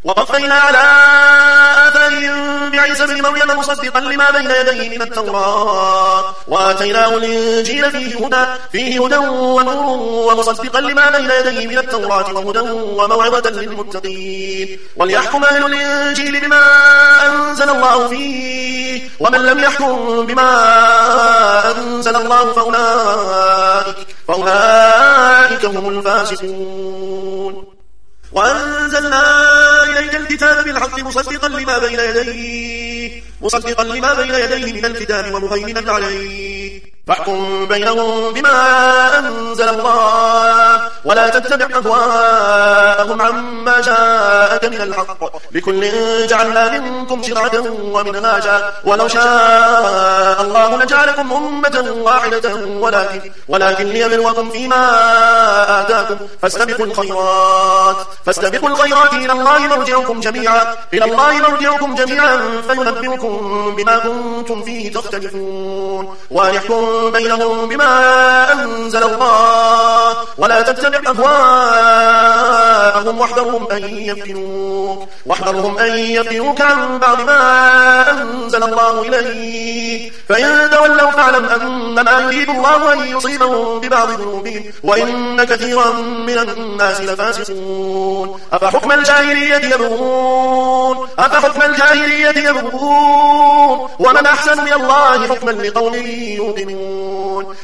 وقفينا على آثارهم بعيسى بن مريم مصدقا لما بين يديه من التوراة وآتيناه الإنجيل فيه هدى ونور ومصدقا لما بين يديه من التوراة وهدى وموعظة للمتقين وليحكم أهل الإنجيل بما أنزل الله فيه ومن لم يحكم بما أنزل الله فأولئك هم الفاسقون. وأنزلنا إليك الكتاب بالحق مصدقا لما بين يديه من الكتاب ومهيمنا عليه فاحكم بينهم بما أنزل الله ولا تتبع أهواءهم عما جاءك من الحق لكل جعلنا منكم شرعة ومنهاجا ولو شاء الله لجعلكم أمة واحدة ولكن ليبلوكم فيما آتاكم فاستبقوا الخيرات إلى الله مرجعكم جميعا فينبئكم بما كنتم فيه تختلفون ويحكم بينهم بما أنزل الله ولا تتبع أهواءهم واحذرهم أن يفتنوك عن بعض ما أنزل الله إليك فإن تولوا فاعلم أنما يريد الله أن يصيبهم ببعض ذنوبهم وإن كثيرا من الناس لفاسقون. أفحكم الجاهلية يبغون ومن أحسن من الله حكما لقوم يوقنون.